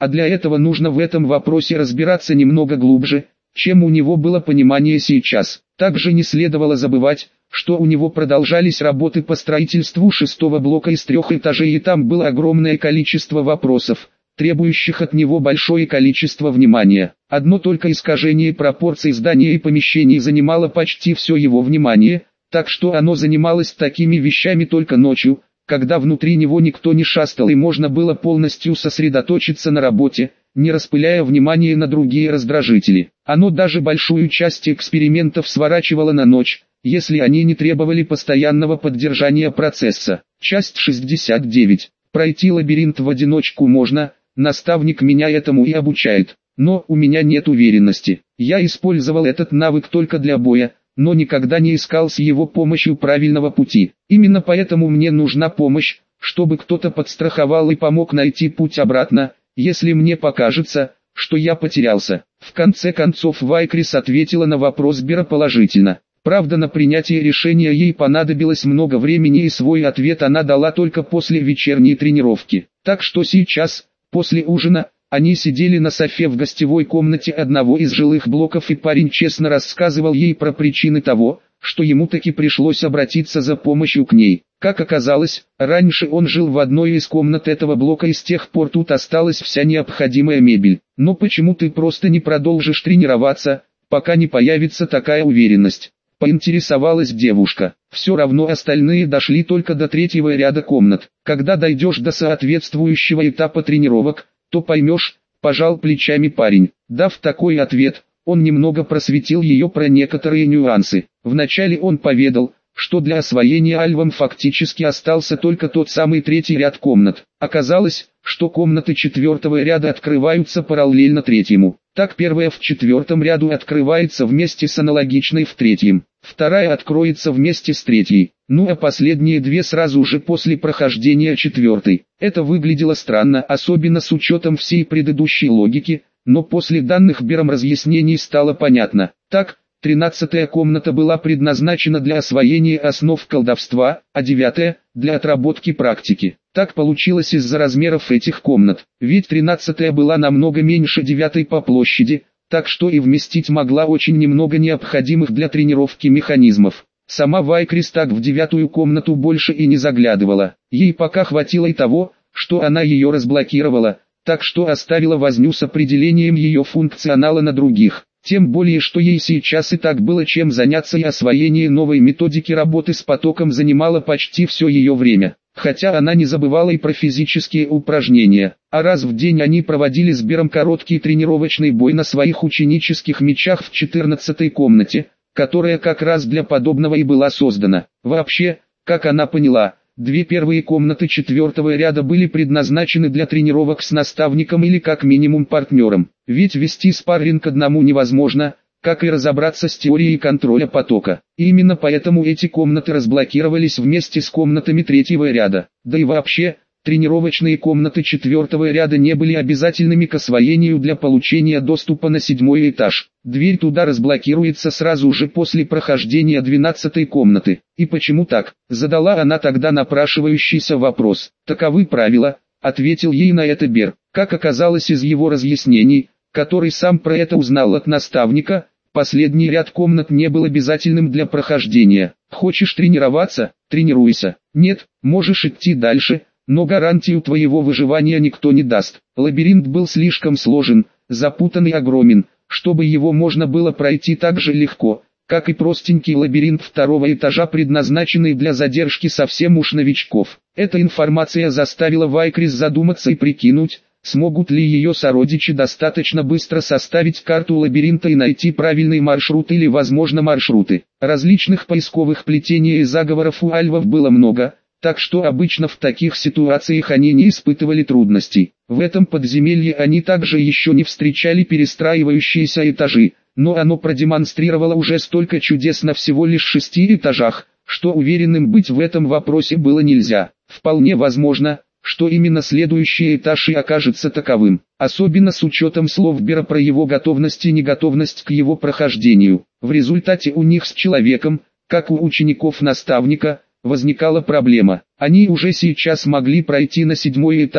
а для этого нужно в этом вопросе разбираться немного глубже, чем у него было понимание сейчас. Также не следовало забывать, что у него продолжались работы по строительству шестого блока из трех этажей, и там было огромное количество вопросов, требующих от него большое количество внимания. Одно только искажение пропорций здания и помещений занимало почти все его внимание, так что оно занималось такими вещами только ночью, когда внутри него никто не шастал и можно было полностью сосредоточиться на работе, не распыляя внимание на другие раздражители. Оно даже большую часть экспериментов сворачивало на ночь, если они не требовали постоянного поддержания процесса. Часть шестьдесят девять. Пройти лабиринт в одиночку можно, наставник меня этому и обучает, но у меня нет уверенности. Я использовал этот навык только для боя, но никогда не искал с его помощью правильного пути. Именно поэтому мне нужна помощь, чтобы кто-то подстраховал и помог найти путь обратно, если мне покажется, что я потерялся. В конце концов Вайкрис ответила на вопрос Бера положительно. Правда, на принятие решения ей понадобилось много времени, и свой ответ она дала только после вечерней тренировки. Так что сейчас, после ужина, они сидели на софе в гостевой комнате одного из жилых блоков, и парень честно рассказывал ей про причины того, что ему таки пришлось обратиться за помощью к ней. Как оказалось, раньше он жил в одной из комнат этого блока, и с тех пор тут осталась вся необходимая мебель. Но почему ты просто не продолжишь тренироваться, пока не появится такая уверенность? Поинтересовалась девушка. Все равно остальные дошли только до третьего ряда комнат. Когда дойдешь до соответствующего этапа тренировок, то поймешь, пожал плечами парень. Дав такой ответ, он немного просветил ее про некоторые нюансы. Вначале он поведал, что для освоения альвом фактически остался только тот самый третий ряд комнат. Оказалось, что комнаты четвертого ряда открываются параллельно третьему. Так первая в четвертом ряду открывается вместе с аналогичной в третьем, вторая откроется вместе с третьей, ну а последние две сразу же после прохождения четвертой. Это выглядело странно, особенно с учетом всей предыдущей логики, но после данных Бером разъяснений стало понятно. Так, тринадцатая комната была предназначена для освоения основ колдовства, а девятая – для отработки практики. Так получилось из-за размеров этих комнат, ведь тринадцатая была намного меньше девятой по площади, так что и вместить могла очень немного необходимых для тренировки механизмов. Сама Вайкрис так в девятую комнату больше и не заглядывала, ей пока хватило и того, что она ее разблокировала, так что оставила возню с определением ее функционала на других. Тем более, что ей сейчас и так было чем заняться, и освоение новой методики работы с потоком занимало почти все ее время. Хотя она не забывала и про физические упражнения, а раз в день они проводили с Бером короткий тренировочный бой на своих ученических мечах в четырнадцатой комнате, которая как раз для подобного и была создана. Вообще, как она поняла, две первые комнаты четвертого ряда были предназначены для тренировок с наставником или как минимум партнером, ведь вести спарринг одному невозможно, как и разобраться с теорией контроля потока. И именно поэтому эти комнаты разблокировались вместе с комнатами третьего ряда. Да и вообще, тренировочные комнаты четвертого ряда не были обязательными к освоению для получения доступа на седьмой этаж. Дверь туда разблокируется сразу же после прохождения двенадцатой комнаты. И почему так? Задала она тогда напрашивающийся вопрос. Таковы правила, ответил ей на это Бер. Как оказалось из его разъяснений, который сам про это узнал от наставника, последний ряд комнат не был обязательным для прохождения. Хочешь тренироваться? Тренируйся. Нет, можешь идти дальше, но гарантию твоего выживания никто не даст. Лабиринт был слишком сложен, запутан и огромен, чтобы его можно было пройти так же легко, как и простенький лабиринт второго этажа, предназначенный для задержки совсем уж новичков. Эта информация заставила Вайкрис задуматься и прикинуть, смогут ли ее сородичи достаточно быстро составить карту лабиринта и найти правильный маршрут или, возможно, маршруты. Различных поисковых плетений и заговоров у альвов было много, так что обычно в таких ситуациях они не испытывали трудностей. В этом подземелье они также еще не встречали перестраивающиеся этажи, но оно продемонстрировало уже столько чудес на всего лишь шести этажах, что уверенным быть в этом вопросе было нельзя. Вполне возможно, что именно следующий этаж и окажется таковым, особенно с учетом слов Бера про его готовность и неготовность к его прохождению. В результате у них с человеком, как у учеников наставника, возникала проблема. Они уже сейчас могли пройти на седьмой этаж,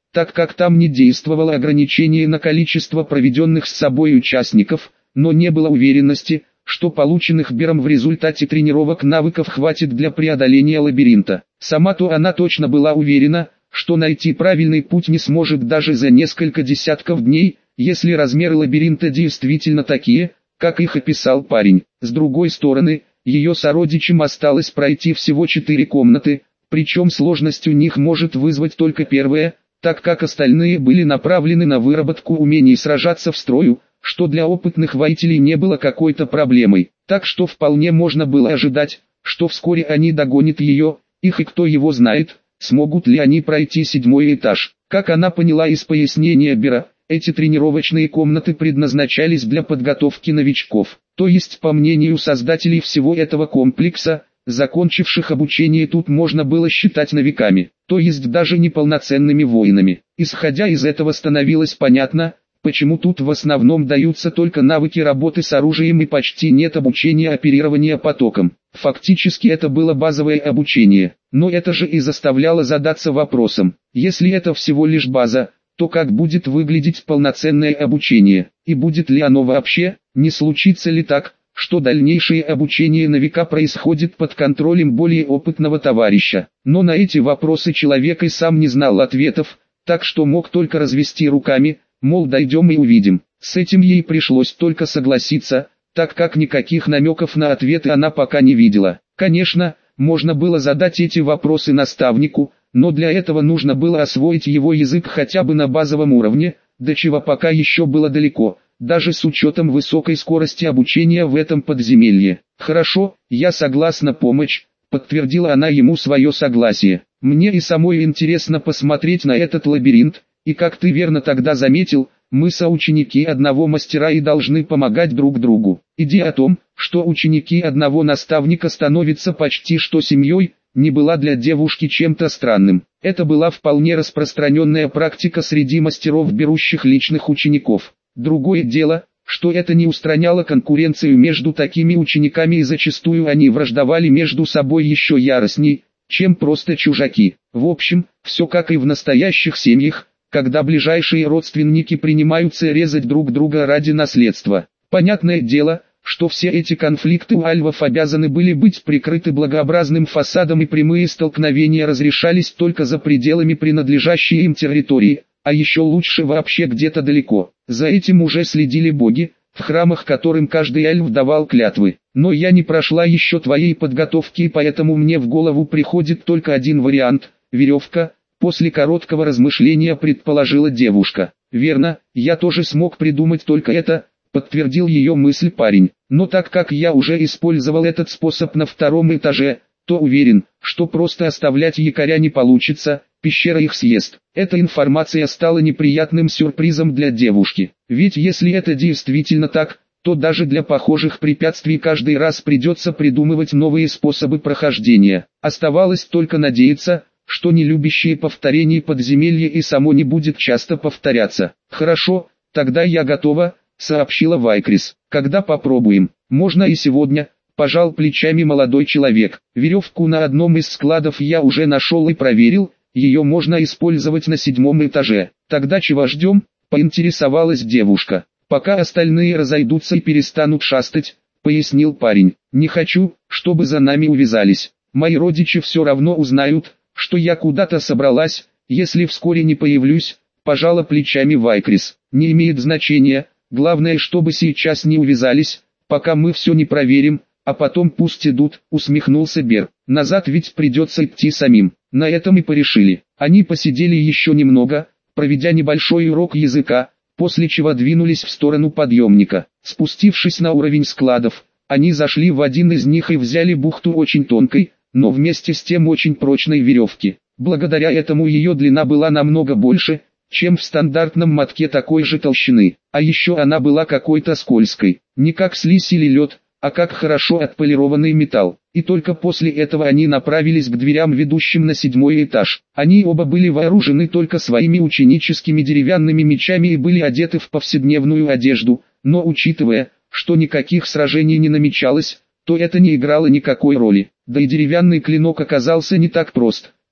так как там не действовало ограничение на количество проведенных с собой участников, но не было уверенности, что полученных Бером в результате тренировок навыков хватит для преодоления лабиринта. Сама-то она точно была уверена, что найти правильный путь не сможет даже за несколько десятков дней, если размеры лабиринта действительно такие, как их описал парень. С другой стороны, ее сородичам осталось пройти всего четыре комнаты, причем сложность у них может вызвать только первая, так как остальные были направлены на выработку умений сражаться в строю, что для опытных воителей не было какой-то проблемой. Так что вполне можно было ожидать, что вскоре они догонят ее, их и кто его знает, смогут ли они пройти седьмой этаж. Как она поняла из пояснения Бера, эти тренировочные комнаты предназначались для подготовки новичков. То есть, по мнению создателей всего этого комплекса, закончивших обучение тут можно было считать новиками, то есть даже неполноценными воинами. Исходя из этого становилось понятно, почему тут в основном даются только навыки работы с оружием и почти нет обучения оперирования потоком. Фактически это было базовое обучение, но это же и заставляло задаться вопросом, если это всего лишь база, то как будет выглядеть полноценное обучение, и будет ли оно вообще, не случится ли так, что дальнейшее обучение новика происходит под контролем более опытного товарища. Но на эти вопросы человек и сам не знал ответов, так что мог только развести руками, мол, дойдем и увидим. С этим ей пришлось только согласиться, так как никаких намеков на ответы она пока не видела. Конечно, можно было задать эти вопросы наставнику, но для этого нужно было освоить его язык хотя бы на базовом уровне, до чего пока еще было далеко, даже с учетом высокой скорости обучения в этом подземелье. «Хорошо, я согласна помочь», — подтвердила она ему свое согласие. «Мне и самой интересно посмотреть на этот лабиринт, и как ты верно тогда заметил, мы соученики одного мастера и должны помогать друг другу. Идея о том, что ученики одного наставника становятся почти что семьей, не была для девушки чем-то странным. Это была вполне распространенная практика среди мастеров, берущих личных учеников. Другое дело, что это не устраняло конкуренцию между такими учениками, и зачастую они враждовали между собой еще яростней, чем просто чужаки. В общем, все как и в настоящих семьях, когда ближайшие родственники принимаются резать друг друга ради наследства. Понятное дело, что все эти конфликты у альвов обязаны были быть прикрыты благообразным фасадом, и прямые столкновения разрешались только за пределами принадлежащей им территории, а еще лучше вообще где-то далеко. За этим уже следили боги, в храмах которым каждый альв давал клятвы. Но я не прошла еще твоей подготовки, и поэтому мне в голову приходит только один вариант – веревка. После короткого размышления предположила девушка. «Верно, я тоже смог придумать только это», — подтвердил ее мысль парень. «Но так как я уже использовал этот способ на втором этаже, то уверен, что просто оставлять якоря не получится, пещера их съест». Эта информация стала неприятным сюрпризом для девушки. Ведь если это действительно так, то даже для похожих препятствий каждый раз придется придумывать новые способы прохождения. Оставалось только надеяться, что не любящие повторений подземелье и само не будет часто повторяться. «Хорошо, тогда я готова», — сообщила Вайкрис. «Когда попробуем?» «Можно и сегодня», — пожал плечами молодой человек. «Веревку на одном из складов я уже нашел и проверил, ее можно использовать на седьмом этаже». «Тогда чего ждем?» — поинтересовалась девушка. «Пока остальные разойдутся и перестанут шастать», — пояснил парень. «Не хочу, чтобы за нами увязались. Мои родичи все равно узнают, что я куда-то собралась, если вскоре не появлюсь», — пожала плечами Вайкрис. «Не имеет значения, главное, чтобы сейчас не увязались, пока мы все не проверим, а потом пусть идут», — усмехнулся Бер. «Назад ведь придется идти самим». На этом и порешили. Они посидели еще немного, проведя небольшой урок языка, после чего двинулись в сторону подъемника. Спустившись на уровень складов, они зашли в один из них и взяли бухту очень тонкой, но вместе с тем очень прочной веревки. Благодаря этому ее длина была намного больше, чем в стандартном мотке такой же толщины. А еще она была какой-то скользкой, не как слизь или лед, а как хорошо отполированный металл. И только после этого они направились к дверям, ведущим на седьмой этаж. Они оба были вооружены только своими ученическими деревянными мечами и были одеты в повседневную одежду, но учитывая, что никаких сражений не намечалось, то это не играло никакой роли. Да и деревянный клинок оказался не так прост,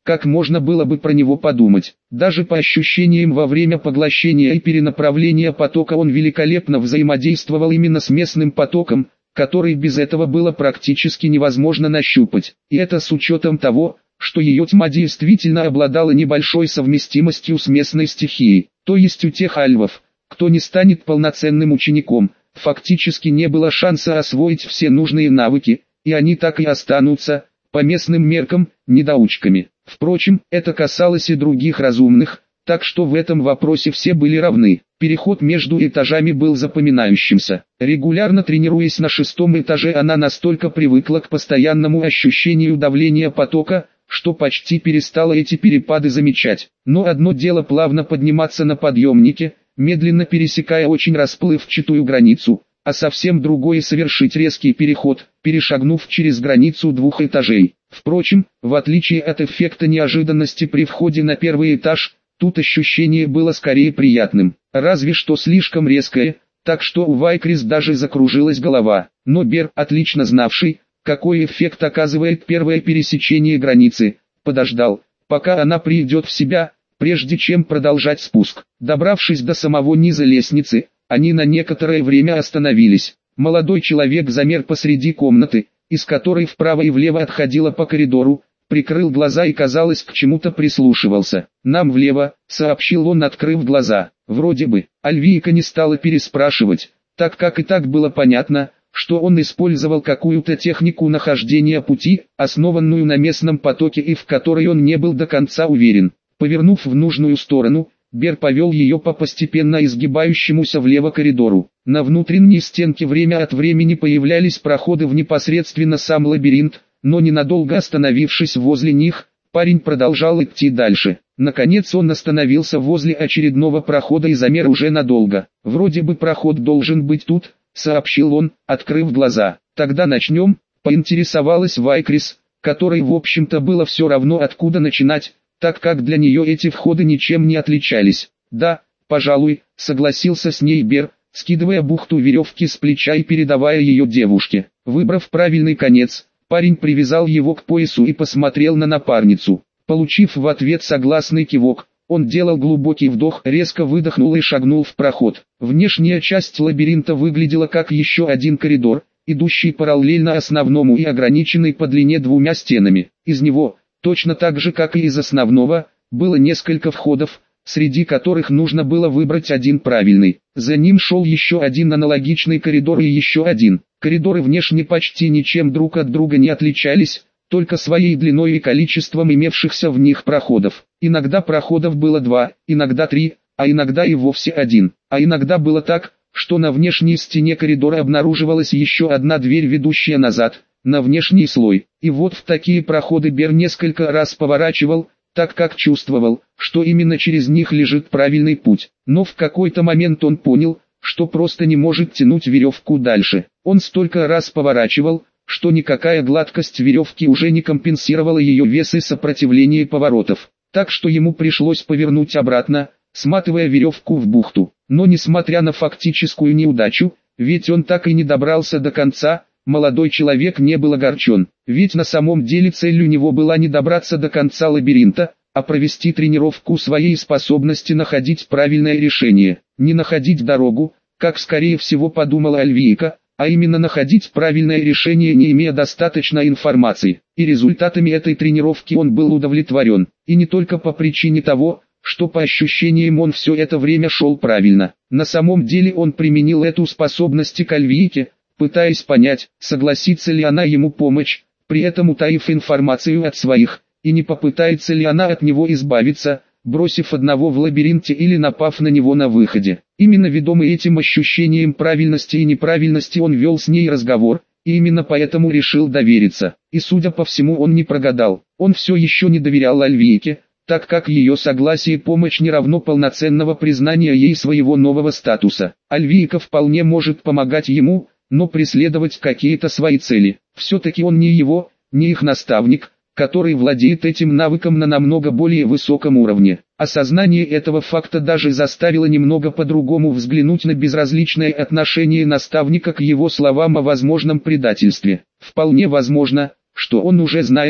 как можно было бы про него подумать. Даже по ощущениям во время поглощения и перенаправления потока он великолепно взаимодействовал именно с местным потоком, который без этого было практически невозможно нащупать. И это с учетом того, что ее тьма действительно обладала небольшой совместимостью с местной стихией. То есть у тех альвов, кто не станет полноценным учеником, фактически не было шанса освоить все нужные навыки, и они так и останутся, по местным меркам, недоучками. Впрочем, это касалось и других разумных, так что в этом вопросе все были равны. Переход между этажами был запоминающимся. Регулярно тренируясь на шестом этаже, она настолько привыкла к постоянному ощущению давления потока, что почти перестала эти перепады замечать. Но одно дело плавно подниматься на подъемнике, медленно пересекая очень расплывчатую границу, а совсем другое совершить резкий переход, перешагнув через границу двух этажей. Впрочем, в отличие от эффекта неожиданности при входе на первый этаж, тут ощущение было скорее приятным, разве что слишком резкое, так что у Вайкрис даже закружилась голова. Но Бер, отлично знавший, какой эффект оказывает первое пересечение границы, подождал, пока она придет в себя, прежде чем продолжать спуск. Добравшись до самого низа лестницы, они на некоторое время остановились. Молодой человек замер посреди комнаты, из которой вправо и влево отходила по коридору, прикрыл глаза и, казалось, к чему-то прислушивался. «Нам влево», — сообщил он, открыв глаза. Вроде бы, Альвийка не стала переспрашивать, так как и так было понятно, что он использовал какую-то технику нахождения пути, основанную на местном потоке и в которой он не был до конца уверен. Повернув в нужную сторону, Бер повел ее по постепенно изгибающемуся влево коридору. На внутренней стенке время от времени появлялись проходы в непосредственно сам лабиринт, но ненадолго остановившись возле них, парень продолжал идти дальше. Наконец он остановился возле очередного прохода и замер уже надолго. «Вроде бы проход должен быть тут», — сообщил он, открыв глаза. «Тогда начнем», — поинтересовалась Вайкрис, которой в общем-то было все равно откуда начинать, так как для нее эти входы ничем не отличались. «Да, пожалуй», — согласился с ней Бер, скидывая бухту веревки с плеча и передавая ее девушке. Выбрав правильный конец, парень привязал его к поясу и посмотрел на напарницу. Получив в ответ согласный кивок, он делал глубокий вдох, резко выдохнул и шагнул в проход. Внешняя часть лабиринта выглядела как еще один коридор, идущий параллельно основному и ограниченный по длине двумя стенами. Из него, точно так же как и из основного, было несколько входов, среди которых нужно было выбрать один правильный. За ним шел еще один аналогичный коридор и еще один. Коридоры внешне почти ничем друг от друга не отличались, только своей длиной и количеством имевшихся в них проходов. Иногда проходов было два, иногда три, а иногда и вовсе один. А иногда было так, что на внешней стене коридора обнаруживалась еще одна дверь, ведущая назад, на внешний слой. И вот в такие проходы Бер несколько раз поворачивал, так как чувствовал, что именно через них лежит правильный путь. Но в какой-то момент он понял, что просто не может тянуть веревку дальше. Он столько раз поворачивал, что никакая гладкость веревки уже не компенсировала ее вес и сопротивление поворотов. Так что ему пришлось повернуть обратно, сматывая веревку в бухту. Но несмотря на фактическую неудачу, ведь он так и не добрался до конца, молодой человек не был огорчен. Ведь на самом деле цель у него была не добраться до конца лабиринта, а провести тренировку своей способности находить правильное решение. Не находить дорогу, как скорее всего подумала Альвийка, а именно находить правильное решение, не имея достаточно информации. И результатами этой тренировки он был удовлетворен. И не только по причине того, что по ощущениям он все это время шел правильно. На самом деле он применил эту способность к Альвийке, пытаясь понять, согласится ли она ему помочь, при этом утаив информацию от своих, и не попытается ли она от него избавиться, бросив одного в лабиринте или напав на него на выходе. Именно ведомый этим ощущением правильности и неправильности он вел с ней разговор, и именно поэтому решил довериться. И судя по всему он не прогадал. Он все еще не доверял Альвийке, так как ее согласие и помощь не равно полноценного признания ей своего нового статуса. Альвийка вполне может помогать ему, но преследовать какие-то свои цели. Все-таки он не его, не их наставник, который владеет этим навыком на намного более высоком уровне. Осознание этого факта даже заставило немного по-другому взглянуть на безразличное отношение наставника к его словам о возможном предательстве. Вполне возможно, что он уже знает,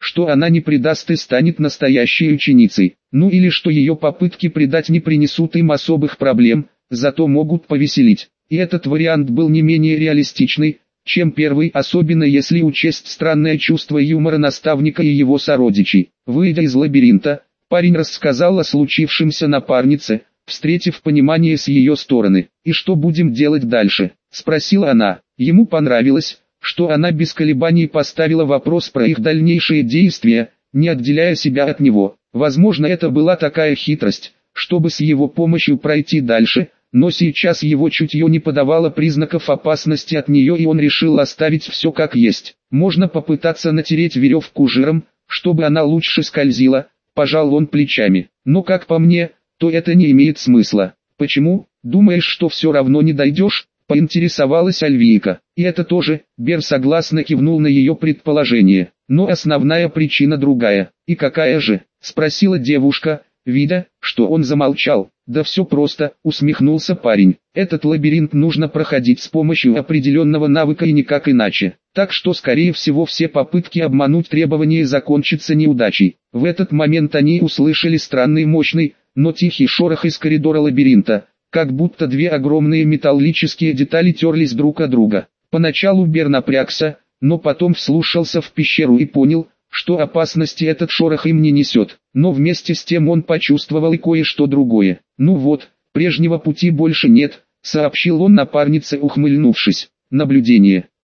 что она не предаст и станет настоящей ученицей, ну или что ее попытки предать не принесут им особых проблем, зато могут повеселить. И этот вариант был не менее реалистичный, чем первый, особенно если учесть странное чувство юмора наставника и его сородичей. Выйдя из лабиринта, парень рассказал о случившемся напарнице, встретив понимание с ее стороны. «И что будем делать дальше?» – спросила она. Ему понравилось, что она без колебаний поставила вопрос про их дальнейшие действия, не отделяя себя от него. Возможно, это была такая хитрость, чтобы с его помощью пройти дальше, но сейчас его чутье не подавало признаков опасности от нее, и он решил оставить все как есть. Можно попытаться натереть веревку жиром, чтобы она лучше скользила, пожал он плечами. Но как по мне, то это не имеет смысла. Почему? Думаешь, что все равно не дойдешь? Поинтересовалась Альвийка. И это тоже, Бер согласно кивнул на ее предположение. Но основная причина другая. И какая же? Спросила девушка, видя, что он замолчал. Да все просто, усмехнулся парень. Этот лабиринт нужно проходить с помощью определенного навыка и никак иначе. Так что скорее всего все попытки обмануть требования закончатся неудачей. В этот момент они услышали странный мощный, но тихий шорох из коридора лабиринта, как будто две огромные металлические детали терлись друг от друга. Поначалу Бер напрягся, но потом вслушался в пещеру и понял, что опасности этот шорох им не несет. Но вместе с тем он почувствовал и кое-что другое. «Ну вот, прежнего пути больше нет», — сообщил он напарнице, ухмыльнувшись. «Наблюдение.